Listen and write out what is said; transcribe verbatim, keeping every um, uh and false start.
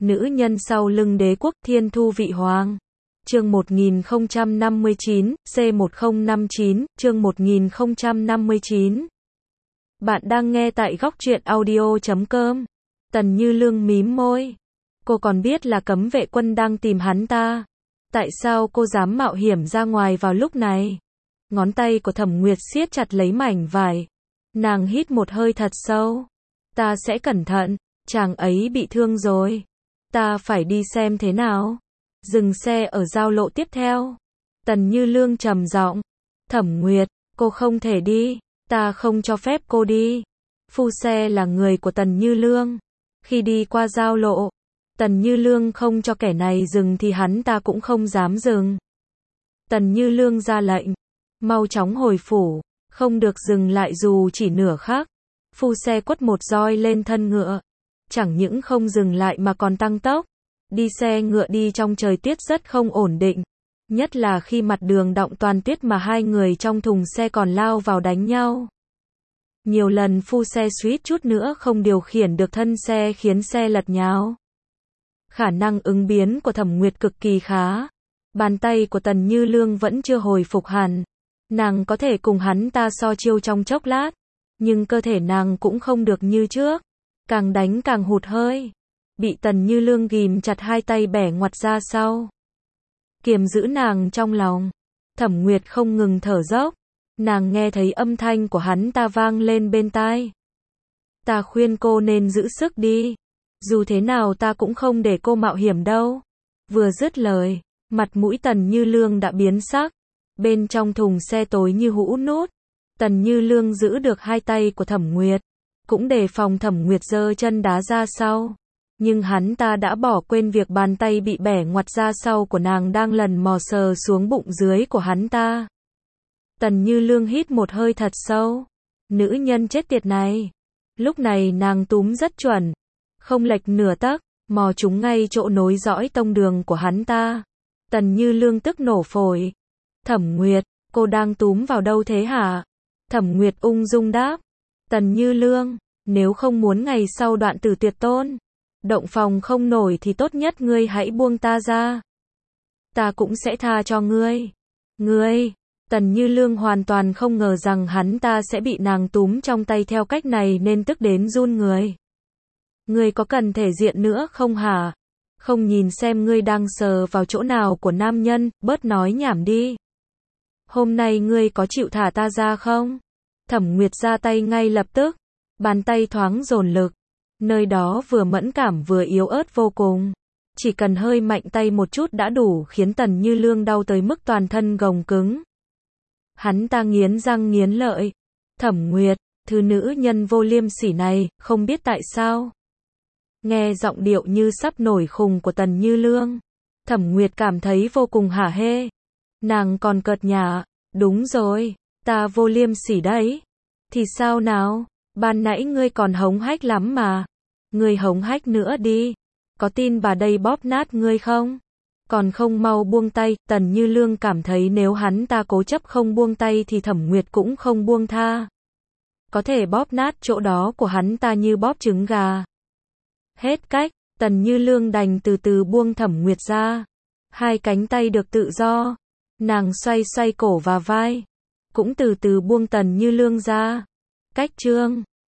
Nữ nhân sau lưng đế quốc Thiên Thu Vị Hoàng. Chương một nghìn không trăm năm mươi chín, C một không năm chín, chương một nghìn không trăm năm mươi chín. Bạn đang nghe tại góc truyện audio chấm com. Tần Như Lương mím môi. Cô còn biết là cấm vệ quân đang tìm hắn ta. Tại sao cô dám mạo hiểm ra ngoài vào lúc này? Ngón tay của Thẩm Nguyệt siết chặt lấy mảnh vải. Nàng hít một hơi thật sâu. Ta sẽ cẩn thận, chàng ấy bị thương rồi. Ta phải đi xem thế nào. Dừng xe ở giao lộ tiếp theo. Tần Như Lương trầm giọng. Thẩm Nguyệt, cô không thể đi. Ta không cho phép cô đi. Phu xe là người của Tần Như Lương. Khi đi qua giao lộ, Tần Như Lương không cho kẻ này dừng thì hắn ta cũng không dám dừng. Tần Như Lương ra lệnh. Mau chóng hồi phủ. Không được dừng lại dù chỉ nửa khắc. Phu xe quất một roi lên thân ngựa. Chẳng những không dừng lại mà còn tăng tốc. Đi xe ngựa đi trong trời tuyết rất không ổn định. Nhất là khi mặt đường đọng toàn tuyết mà hai người trong thùng xe còn lao vào đánh nhau. Nhiều lần phu xe suýt chút nữa không điều khiển được thân xe khiến xe lật nhào. Khả năng ứng biến của Thẩm Nguyệt cực kỳ khá. Bàn tay của Tần Như Lương vẫn chưa hồi phục hẳn. Nàng có thể cùng hắn ta so chiêu trong chốc lát. Nhưng cơ thể nàng cũng không được như trước. Càng đánh càng hụt hơi. Bị Tần Như Lương ghìm chặt hai tay bẻ ngoặt ra sau. Kiềm giữ nàng trong lòng. Thẩm Nguyệt không ngừng thở dốc. Nàng nghe thấy âm thanh của hắn ta vang lên bên tai. Ta khuyên cô nên giữ sức đi. Dù thế nào ta cũng không để cô mạo hiểm đâu. Vừa dứt lời, mặt mũi Tần Như Lương đã biến sắc. Bên trong thùng xe tối như hũ nút. Tần Như Lương giữ được hai tay của Thẩm Nguyệt. Cũng đề phòng Thẩm Nguyệt giơ chân đá ra sau. Nhưng hắn ta đã bỏ quên việc bàn tay bị bẻ ngoặt ra sau của nàng đang lần mò sờ xuống bụng dưới của hắn ta. Tần Như Lương hít một hơi thật sâu. Nữ nhân chết tiệt này. Lúc này nàng túm rất chuẩn. Không lệch nửa tấc, mò trúng ngay chỗ nối dõi tông đường của hắn ta. Tần Như Lương tức nổ phổi. Thẩm Nguyệt, cô đang túm vào đâu thế hả? Thẩm Nguyệt ung dung đáp. Tần Như Lương, nếu không muốn ngày sau đoạn tử tuyệt tôn, động phòng không nổi thì tốt nhất ngươi hãy buông ta ra. Ta cũng sẽ tha cho ngươi. Ngươi, Tần Như Lương hoàn toàn không ngờ rằng hắn ta sẽ bị nàng túm trong tay theo cách này nên tức đến run người. Ngươi có cần thể diện nữa không hả? Không nhìn xem ngươi đang sờ vào chỗ nào của nam nhân, bớt nói nhảm đi. Hôm nay ngươi có chịu thả ta ra không? Thẩm Nguyệt ra tay ngay lập tức. Bàn tay thoáng dồn lực. Nơi đó vừa mẫn cảm vừa yếu ớt vô cùng. Chỉ cần hơi mạnh tay một chút đã đủ khiến Tần Như Lương đau tới mức toàn thân gồng cứng. Hắn ta nghiến răng nghiến lợi. Thẩm Nguyệt, thứ nữ nhân vô liêm sỉ này, không biết tại sao. Nghe giọng điệu như sắp nổi khùng của Tần Như Lương. Thẩm Nguyệt cảm thấy vô cùng hả hê. Nàng còn cợt nhả. Đúng rồi, ta vô liêm sỉ đấy. Thì sao nào? Ban nãy ngươi còn hống hách lắm mà. Ngươi hống hách nữa đi. Có tin bà đây bóp nát ngươi không? Còn không mau buông tay. Tần Như Lương cảm thấy nếu hắn ta cố chấp không buông tay thì Thẩm Nguyệt cũng không buông tha. Có thể bóp nát chỗ đó của hắn ta như bóp trứng gà. Hết cách, Tần Như Lương đành từ từ buông Thẩm Nguyệt ra. Hai cánh tay được tự do. Nàng xoay xoay cổ và vai. Cũng từ từ buông Tần Như Lương ra. Cách chương